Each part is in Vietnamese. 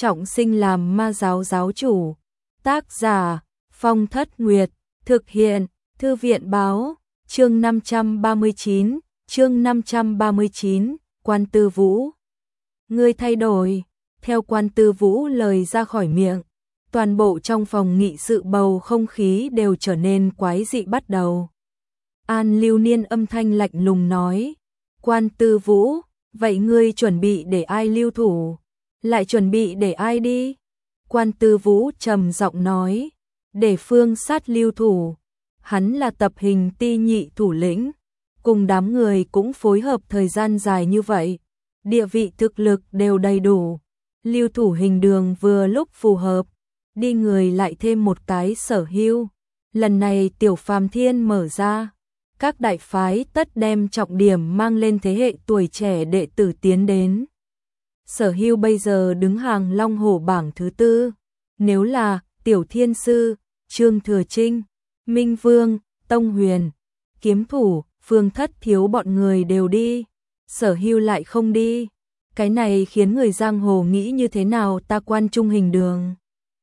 trọng sinh làm ma giáo giáo chủ. Tác giả Phong Thất Nguyệt, thực hiện Thư viện báo, chương 539, Quan Tư Vũ. Ngươi thay đổi. Theo Quan Tư Vũ lời ra khỏi miệng, toàn bộ trong phòng nghị sự bầu không khí đều trở nên quái dị bắt đầu. An Lưu Niên âm thanh lạnh lùng nói, Quan Tư Vũ, vậy ngươi chuẩn bị để ai lưu thủ? Lại chuẩn bị để ai đi? Quan Tư Vũ trầm giọng nói, để Phương Sát lưu thủ. Hắn là tập hình ti nhị thủ lĩnh, cùng đám người cũng phối hợp thời gian dài như vậy, địa vị thực lực đều đầy đủ. Lưu thủ Hình Đường vừa lúc phù hợp, đi người lại thêm một cái Sở Hưu. Lần này Tiểu Phàm Thiên mở ra, các đại phái tất đem trọng điểm mang lên thế hệ tuổi trẻ đệ tử tiến đến. Sở Hưu bây giờ đứng hàng Long Hổ bảng thứ 4, nếu là Tiểu Thiên Sư, Trương Thừa Trinh, Minh Vương, Tông Huyền, Kiếm Thủ, Phương Thất Thiếu bọn người đều đi, Sở Hưu lại không đi. Cái này khiến người giang hồ nghĩ như thế nào ta Quan Trung Hình Đường?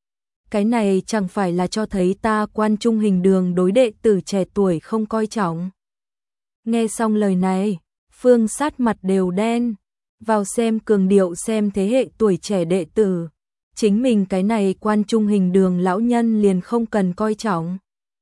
Cái này chẳng phải là cho thấy ta Quan Trung Hình Đường đối đệ tử trẻ tuổi không coi trọng. Nghe xong lời này, Phương Sát mặt đều đen, vào xem cường điệu xem thế hệ tuổi trẻ đệ tử. Chính mình cái này Quan Trung Hình Đường lão nhân liền không cần coi trọng.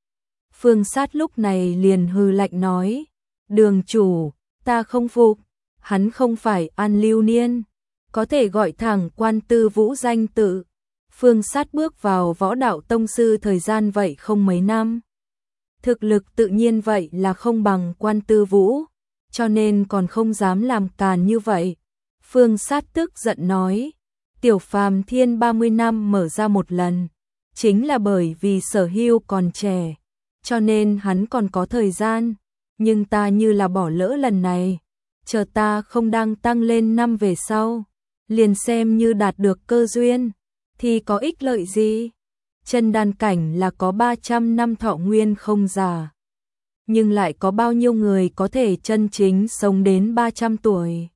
Phương Sát lúc này liền hừ lạnh nói, Đường chủ, ta không phục, hắn không phải An Lưu Niên, có thể gọi thẳng Quan Tư Vũ danh tự. Phương Sát bước vào võ đạo tông sư thời gian vậy không mấy năm. Thực lực tự nhiên vậy là không bằng Quan Tư Vũ, cho nên còn không dám làm càn như vậy. Phương Sát tức giận nói, Tiểu Phàm Thiên 30 năm mở ra một lần, chính là bởi vì Sở Hưu còn trẻ, cho nên hắn còn có thời gian, nhưng ta như là bỏ lỡ lần này, chờ ta không đang tăng lên năm về sau, liền xem như đạt được cơ duyên, thì có ích lợi gì? Chân đan cảnh là có 300 năm thọ nguyên không già, nhưng lại có bao nhiêu người có thể chân chính sống đến 300 tuổi?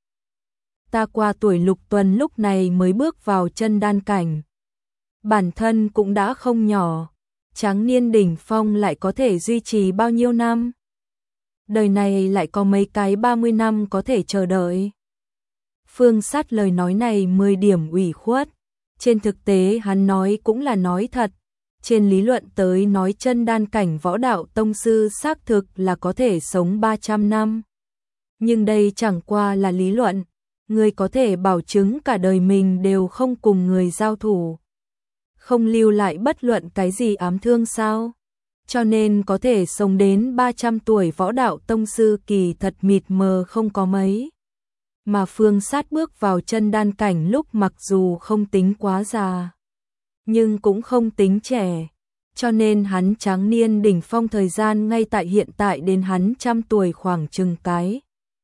Ta qua tuổi lục tuần lúc này mới bước vào chân đan cảnh. Bản thân cũng đã không nhỏ, tráng niên đỉnh phong lại có thể duy trì bao nhiêu năm? Đời này lại có mấy cái 30 năm có thể chờ đợi. Phương Sát lời nói này 10 điểm ủy khuất. Trên thực tế hắn nói cũng là nói thật. Trên lý luận tới nói chân đan cảnh võ đạo tông sư xác thực là có thể sống 300 năm. Nhưng đây chẳng qua là lý luận. Người có thể bảo chứng cả đời mình đều không cùng người giao thủ, không lưu lại bất luận cái gì ám thương sao? Cho nên có thể sống đến 300 tuổi võ đạo tông sư kỳ thật mịt mờ không có mấy. Mà Phương Sát bước vào chân đan cảnh lúc mặc dù không tính quá già, nhưng cũng không tính trẻ, cho nên hắn tráng niên đỉnh phong thời gian ngay tại hiện tại đến hắn trăm tuổi khoảng chừng cái.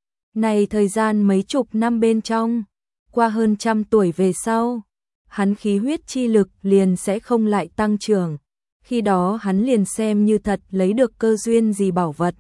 Này thời gian mấy chục năm bên trong, qua hơn trăm tuổi về sau, hắn khí huyết chi lực liền sẽ không lại tăng trưởng. Khi đó hắn liền xem như thật lấy được cơ duyên gì bảo vật.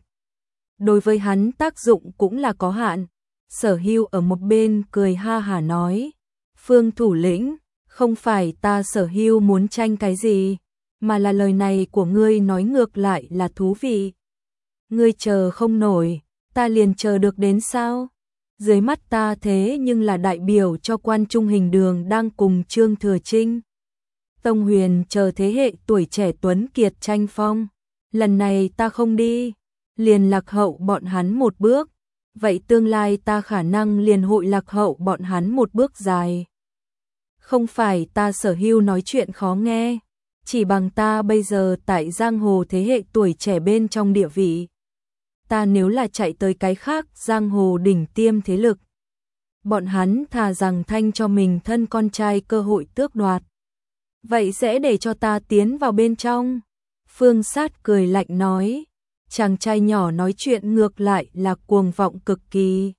Đối với hắn tác dụng cũng là có hạn. Sở Hưu ở một bên cười ha hả nói, Phương thủ lĩnh, không phải ta Sở Hưu muốn tranh cái gì, mà là lời này của ngươi nói ngược lại là thú vị. Ngươi chờ không nổi, ta liền chờ được đến sao? Dưới mắt ta thế nhưng là đại biểu cho Quan Trung Hình Đường đang cùng Trương Thừa Trinh, Tông Huyền chờ thế hệ tuổi trẻ tuấn kiệt tranh phong. Lần này ta không đi, liền lạc hậu bọn hắn một bước, vậy tương lai ta khả năng liền hội lạc hậu bọn hắn một bước dài. Không phải ta Sở Hưu nói chuyện khó nghe, chỉ bằng ta bây giờ tại giang hồ thế hệ tuổi trẻ bên trong địa vị. Ta nếu là chạy tới cái khác giang hồ đỉnh tiêm thế lực, bọn hắn thà rằng thanh cho mình thân con trai cơ hội tước đoạt. Vậy sẽ để cho ta tiến vào bên trong. Phương Sát cười lạnh nói, chàng trai nhỏ nói chuyện ngược lại là cuồng vọng cực kỳ.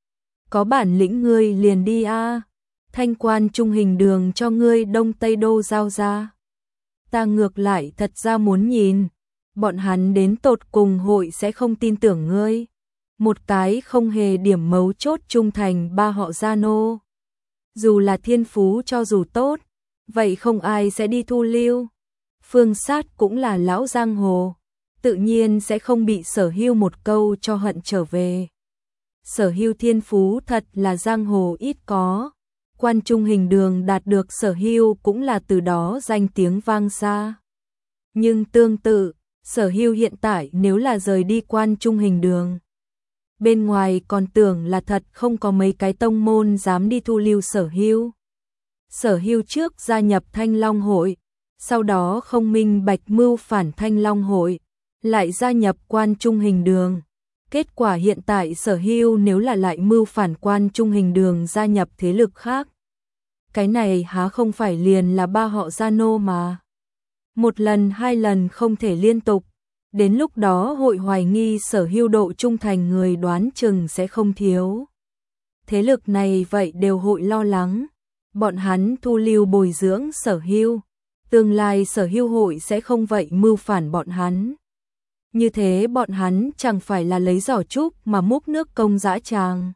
Có bản lĩnh ngươi liền đi a, Thanh Quan Trung Hình Đường cho ngươi Đông Tây Đô giao ra. Ta ngược lại thật ra muốn nhìn, bọn hắn đến tột cùng hội sẽ không tin tưởng ngươi. Một cái không hề điểm mấu chốt trung thành ba họ Gia Nô. Dù là thiên phú cho dù tốt, vậy không ai sẽ đi thu lưu. Phương Sát cũng là lão giang hồ, tự nhiên sẽ không bị Sở Hưu một câu cho hận trở về. Sở Hưu thiên phú thật là giang hồ ít có, Quan Trung Hình Đường đạt được Sở Hưu cũng là từ đó danh tiếng vang xa. Nhưng tương tự, Sở Hưu hiện tại nếu là rời đi Quan Trung Hình Đường, bên ngoài còn tưởng là thật không có mấy cái tông môn dám đi thu lưu Sở Hưu. Sở Hưu trước gia nhập Thanh Long Hội, sau đó không minh bạch mưu phản Thanh Long Hội, lại gia nhập Quan Trung Hình Đường. Kết quả hiện tại Sở Hưu nếu là lại mưu phản Quan Trung Hình Đường gia nhập thế lực khác. Cái này há không phải liền là ba họ Gia Nô mà. Một lần hai lần không thể liên tục, đến lúc đó hội hoài nghi Sở Hưu độ trung thành người đoán chừng sẽ không thiếu. Thế lực này vậy đều hội lo lắng, bọn hắn thu lưu bồi dưỡng Sở Hưu, tương lai Sở Hưu hội sẽ không vậy mưu phản bọn hắn. Như thế bọn hắn chẳng phải là lấy giỏ trúc mà múc nước công dã tràng.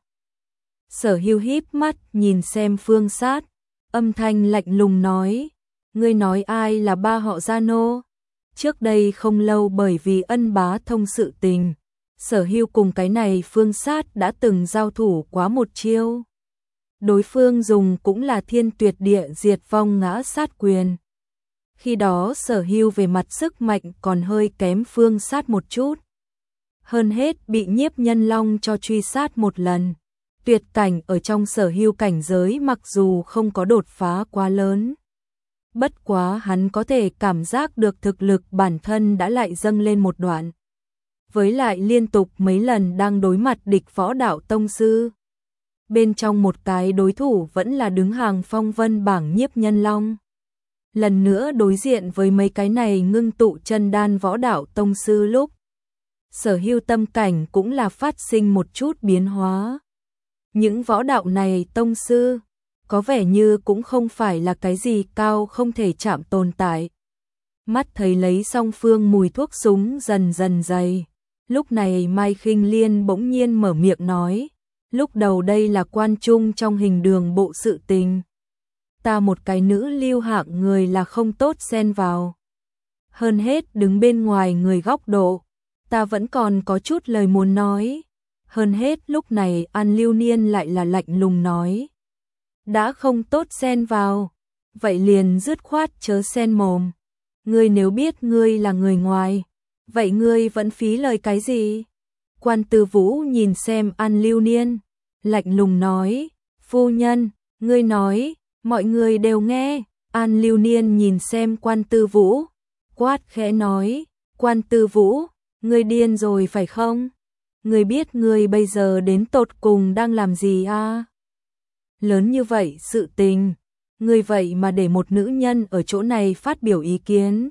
Sở Hưu híp mắt nhìn xem Phương Sát, âm thanh lạnh lùng nói, ngươi nói ai là ba họ Gia Nô? Trước đây không lâu bởi vì Ân Bá Thông sự tình, Sở Hưu cùng cái này Phương Sát đã từng giao thủ quá một chiêu. Đối phương dùng cũng là thiên tuyệt địa diệt vong ngã sát quyền. Khi đó Sở Hưu về mặt sức mạnh còn hơi kém Phương Sát một chút. Hơn hết bị Nhiếp Nhân Long cho truy sát một lần. Tuyệt cảnh ở trong Sở Hưu cảnh giới mặc dù không có đột phá quá lớn. Bất quá hắn có thể cảm giác được thực lực bản thân đã lại dâng lên một đoạn. Với lại liên tục mấy lần đang đối mặt địch võ đạo tông sư. Bên trong một cái đối thủ vẫn là đứng hàng phong vân bảng Nhiếp Nhân Long. Lần nữa đối diện với mấy cái này ngưng tụ chân đan võ đạo tông sư lúc. Sở Hưu tâm cảnh cũng là phát sinh một chút biến hóa. Những võ đạo này tông sư, có vẻ như cũng không phải là cái gì cao không thể chạm tồn tại. Mắt thấy lấy song phương mùi thuốc súng dần dần dày. Lúc này Mai Khinh Liên bỗng nhiên mở miệng nói, lúc đầu đây là Quan Trung trong Hình Đường bộ sự tình. Ta một cái nữ lưu hạng người là không tốt xen vào. Hơn hết đứng bên ngoài người góc độ, ta vẫn còn có chút lời muốn nói. Hơn hết lúc này An Lưu Niên lại là lạnh lùng nói. Đã không tốt xen vào, vậy liền dứt khoát chớ xen mồm. Ngươi nếu biết ngươi là người ngoài, vậy ngươi vẫn phí lời cái gì? Quan Tư Vũ nhìn xem An Lưu Niên, lạnh lùng nói, phu nhân, ngươi nói, mọi người đều nghe. An Lưu Niên nhìn xem Quan Tư Vũ, quát khẽ nói, Quan Tư Vũ, ngươi điên rồi phải không? Ngươi biết ngươi bây giờ đến tột cùng đang làm gì à? Lớn như vậy sự tình, ngươi vậy mà để một nữ nhân ở chỗ này phát biểu ý kiến.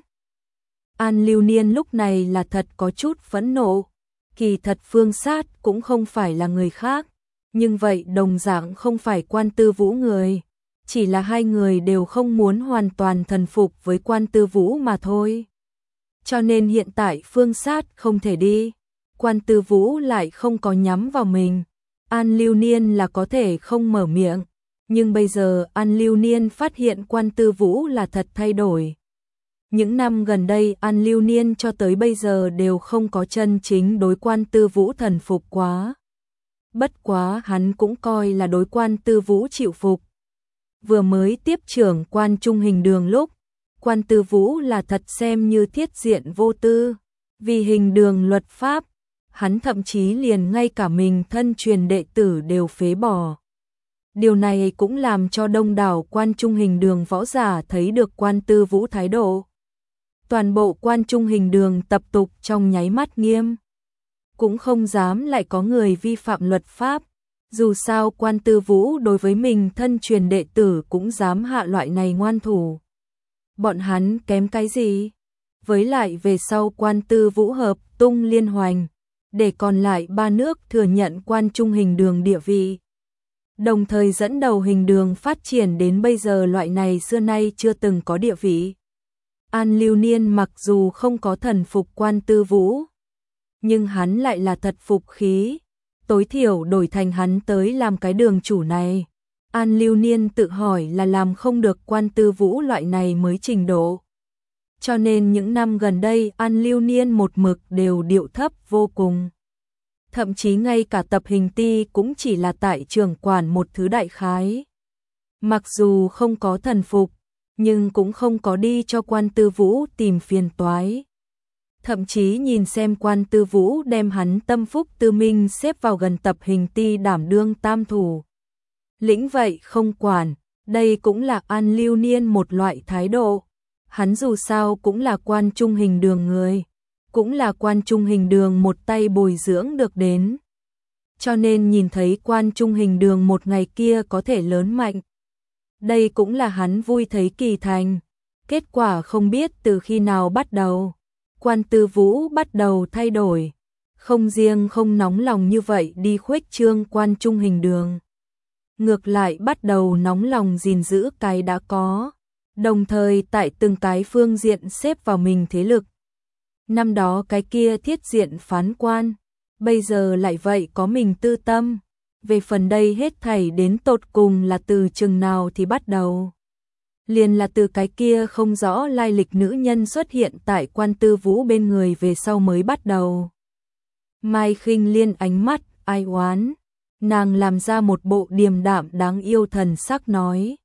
An Lưu Niên lúc này là thật có chút phẫn nộ, kỳ thật Phương Sát cũng không phải là người khác, nhưng vậy đồng dạng không phải Quan Tư Vũ người, chỉ là hai người đều không muốn hoàn toàn thần phục với Quan Tư Vũ mà thôi. Cho nên hiện tại Phương Sát không thể đi, Quan Tư Vũ lại không có nhắm vào mình. An Lưu Niên là có thể không mở miệng, nhưng bây giờ An Lưu Niên phát hiện Quan Tư Vũ là thật thay đổi. Những năm gần đây An Lưu Niên cho tới bây giờ đều không có chân chính đối Quan Tư Vũ thần phục quá. Bất quá hắn cũng coi là đối Quan Tư Vũ chịu phục. Vừa mới tiếp trưởng Quan Trung Hình Đường lúc, Quan Tư Vũ là thật xem như thiết diện vô tư, vì Hình Đường luật pháp. Hắn thậm chí liền ngay cả mình thân truyền đệ tử đều phế bỏ. Điều này cũng làm cho đông đảo Quan Trung Hình Đường võ giả thấy được Quan Tư Vũ thái độ. Toàn bộ Quan Trung Hình Đường tập tục trong nháy mắt nghiêm. Cũng không dám lại có người vi phạm luật pháp. Dù sao Quan Tư Vũ đối với mình thân truyền đệ tử cũng dám hạ loại này ngoan thủ. Bọn hắn kém cái gì? Với lại về sau Quan Tư Vũ hợp tung liên hoành, để còn lại ba nước thừa nhận Quan Trung Hình Đường địa vị. Đồng thời dẫn đầu Hình Đường phát triển đến bây giờ loại này xưa nay chưa từng có địa vị. An Lưu Niên mặc dù không có thần phục Quan Tư Vũ, nhưng hắn lại là thật phục khí, tối thiểu đổi thành hắn tới làm cái đường chủ này, An Lưu Niên tự hỏi là làm không được Quan Tư Vũ loại này mới trình độ. Cho nên những năm gần đây An Lưu Niên một mực đều điệu thấp vô cùng. Thậm chí ngay cả tập hình ti cũng chỉ là tại trưởng quản một thứ đại khái. Mặc dù không có thần phục, nhưng cũng không có đi cho Quan Tư Vũ tìm phiền toái. Thậm chí nhìn xem Quan Tư Vũ đem hắn Tâm Phúc Tư Minh xếp vào gần tập hình ti đảm đương tam thủ. Lĩnh vậy không quản, đây cũng là An Lưu Niên một loại thái độ. Hắn dù sao cũng là Quan Trung Hình Đường người, cũng là Quan Trung Hình Đường một tay bồi dưỡng được đến. Cho nên nhìn thấy Quan Trung Hình Đường một ngày kia có thể lớn mạnh. Đây cũng là hắn vui thấy kỳ thành. Kết quả không biết từ khi nào bắt đầu, Quan Tư Vũ bắt đầu thay đổi. Không riêng không nóng lòng như vậy đi khuếch trương Quan Trung Hình Đường. Ngược lại bắt đầu nóng lòng gìn giữ cái đã có. Đồng thời tại từng cái phương diện xếp vào mình thế lực. Năm đó cái kia thiết diện phán quan, bây giờ lại vậy có mình tư tâm. Về phần đây hết thảy đến tột cùng là từ chừng nào thì bắt đầu. Liền là từ cái kia không rõ lai lịch nữ nhân xuất hiện tại Quan Tư Vũ bên người về sau mới bắt đầu. Mai Khinh Liên ánh mắt ai oán, nàng làm ra một bộ điềm đạm đáng yêu thần sắc nói.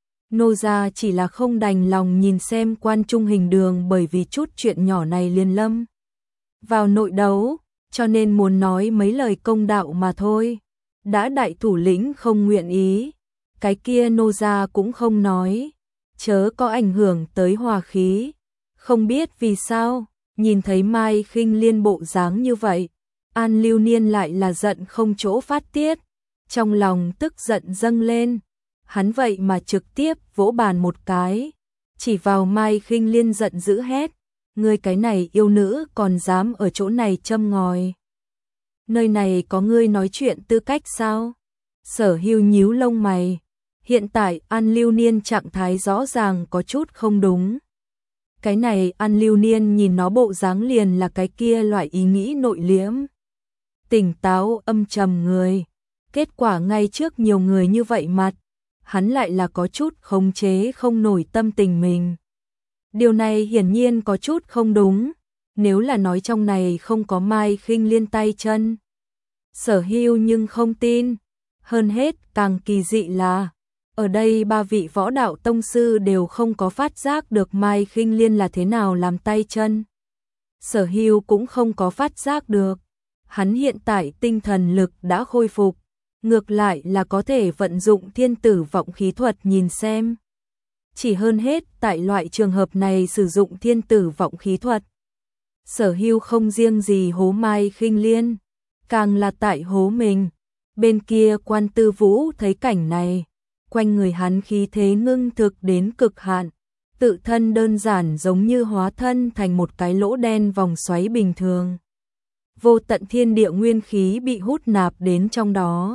Nô gia chỉ là không đành lòng nhìn xem Quan Trung Hình Đường bởi vì chút chuyện nhỏ này liên lâm vào nội đấu, cho nên muốn nói mấy lời công đạo mà thôi. Đã đại thủ lĩnh không nguyện ý, cái kia nô gia cũng không nói, chớ có ảnh hưởng tới hòa khí. Không biết vì sao, nhìn thấy Mai Khinh Liên bộ dáng như vậy, An Lưu Niên lại là giận không chỗ phát tiết, trong lòng tức giận dâng lên. Hắn vậy mà trực tiếp vỗ bàn một cái, chỉ vào Mai Khinh Liên giận dữ hét, ngươi cái này yêu nữ còn dám ở chỗ này châm ngòi. Nơi này có ngươi nói chuyện tư cách sao? Sở Hưu nhíu lông mày, hiện tại An Lưu Niên trạng thái rõ ràng có chút không đúng. Cái này An Lưu Niên nhìn nó bộ dáng liền là cái kia loại ý nghĩ nội liễm, tỉnh táo âm trầm người. Kết quả ngay trước nhiều người như vậy mặt, hắn lại là có chút khống chế không nổi tâm tình mình. Điều này hiển nhiên có chút không đúng, nếu là nói trong này không có Mai Khinh Liên tay chân. Sở Hưu nhưng không tin, hơn hết càng kỳ dị là, ở đây ba vị võ đạo tông sư đều không có phát giác được Mai Khinh Liên là thế nào làm tay chân. Sở Hưu cũng không có phát giác được, hắn hiện tại tinh thần lực đã khôi phục. Ngược lại là có thể vận dụng thiên tử vọng khí thuật nhìn xem. Chỉ hơn hết tại loại trường hợp này sử dụng thiên tử vọng khí thuật. Sở Hưu không riêng gì hố Mai Khinh Liên, càng là tại hố mình. Bên kia Quan Tư Vũ thấy cảnh này, quanh người hắn khí thế ngưng thực đến cực hạn, tự thân đơn giản giống như hóa thân thành một cái lỗ đen vòng xoáy bình thường. Vô tận thiên địa nguyên khí bị hút nạp đến trong đó.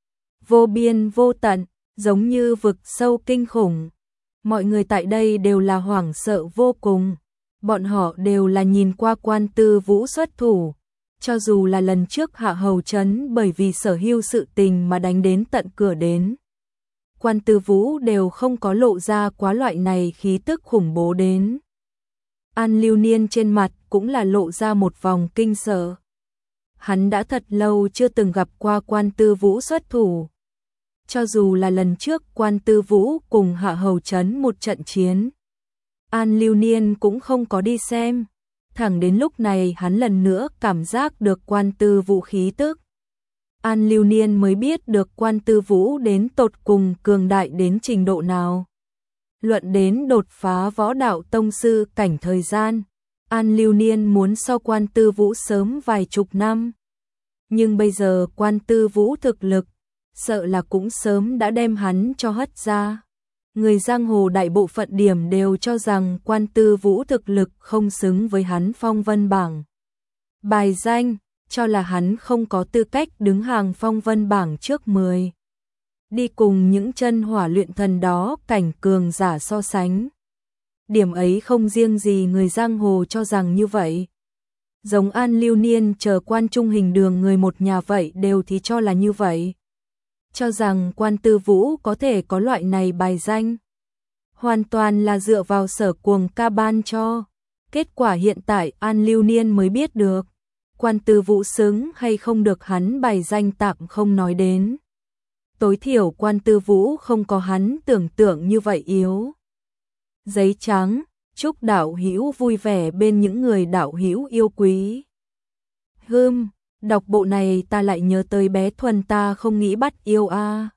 Vô biên vô tận, giống như vực sâu kinh khủng. Mọi người tại đây đều là hoảng sợ vô cùng. Bọn họ đều là nhìn qua Quan Tư Vũ xuất thủ. Cho dù là lần trước Hạ Hầu Trấn bởi vì Sở Hưu sự tình mà đánh đến tận cửa đến. Quan Tư Vũ đều không có lộ ra quá loại này khí tức khủng bố đến. An Lưu Niên trên mặt cũng là lộ ra một vòng kinh sợ. Hắn đã thật lâu chưa từng gặp qua Quan Tư Vũ xuất thủ. Cho dù là lần trước Quan Tư Vũ cùng Hạ Hầu Trấn một trận chiến, An Lưu Niên cũng không có đi xem. Thẳng đến lúc này hắn lần nữa cảm giác được Quan Tư Vũ khí tức. An Lưu Niên mới biết được Quan Tư Vũ đến tột cùng cường đại đến trình độ nào. Luận đến đột phá võ đạo tông sư cảnh thời gian, An Lưu Niên muốn sau Quan Tư Vũ sớm vài chục năm. Nhưng bây giờ Quan Tư Vũ thực lực, sợ là cũng sớm đã đem hắn cho hất ra. Người giang hồ đại bộ phận điểm đều cho rằng Quan Tư Vũ thực lực không xứng với hắn phong vân bảng bài danh, cho là hắn không có tư cách đứng hàng phong vân bảng trước 10. Đi cùng những chân hỏa luyện thần đó cảnh cường giả so sánh. Điểm ấy không riêng gì người giang hồ cho rằng như vậy. Giống An Lưu Niên chờ Quan Trung Hình Đường người một nhà vậy đều thì cho là như vậy. cho rằng Quan Tư Vũ có thể có loại này bài danh. Hoàn toàn là dựa vào Sở Cuồng ca ban cho. Kết quả hiện tại An Lưu Niên mới biết được. Quan Tư Vũ xứng hay không được hắn bài danh tạm không nói đến. Tối thiểu Quan Tư Vũ không có hắn tưởng tượng như vậy yếu. Giấy trắng, chúc đạo hữu vui vẻ bên những người đạo hữu yêu quý. Đọc bộ này ta lại nhớ tới bé Thuần ta không nghĩ bắt yêu a.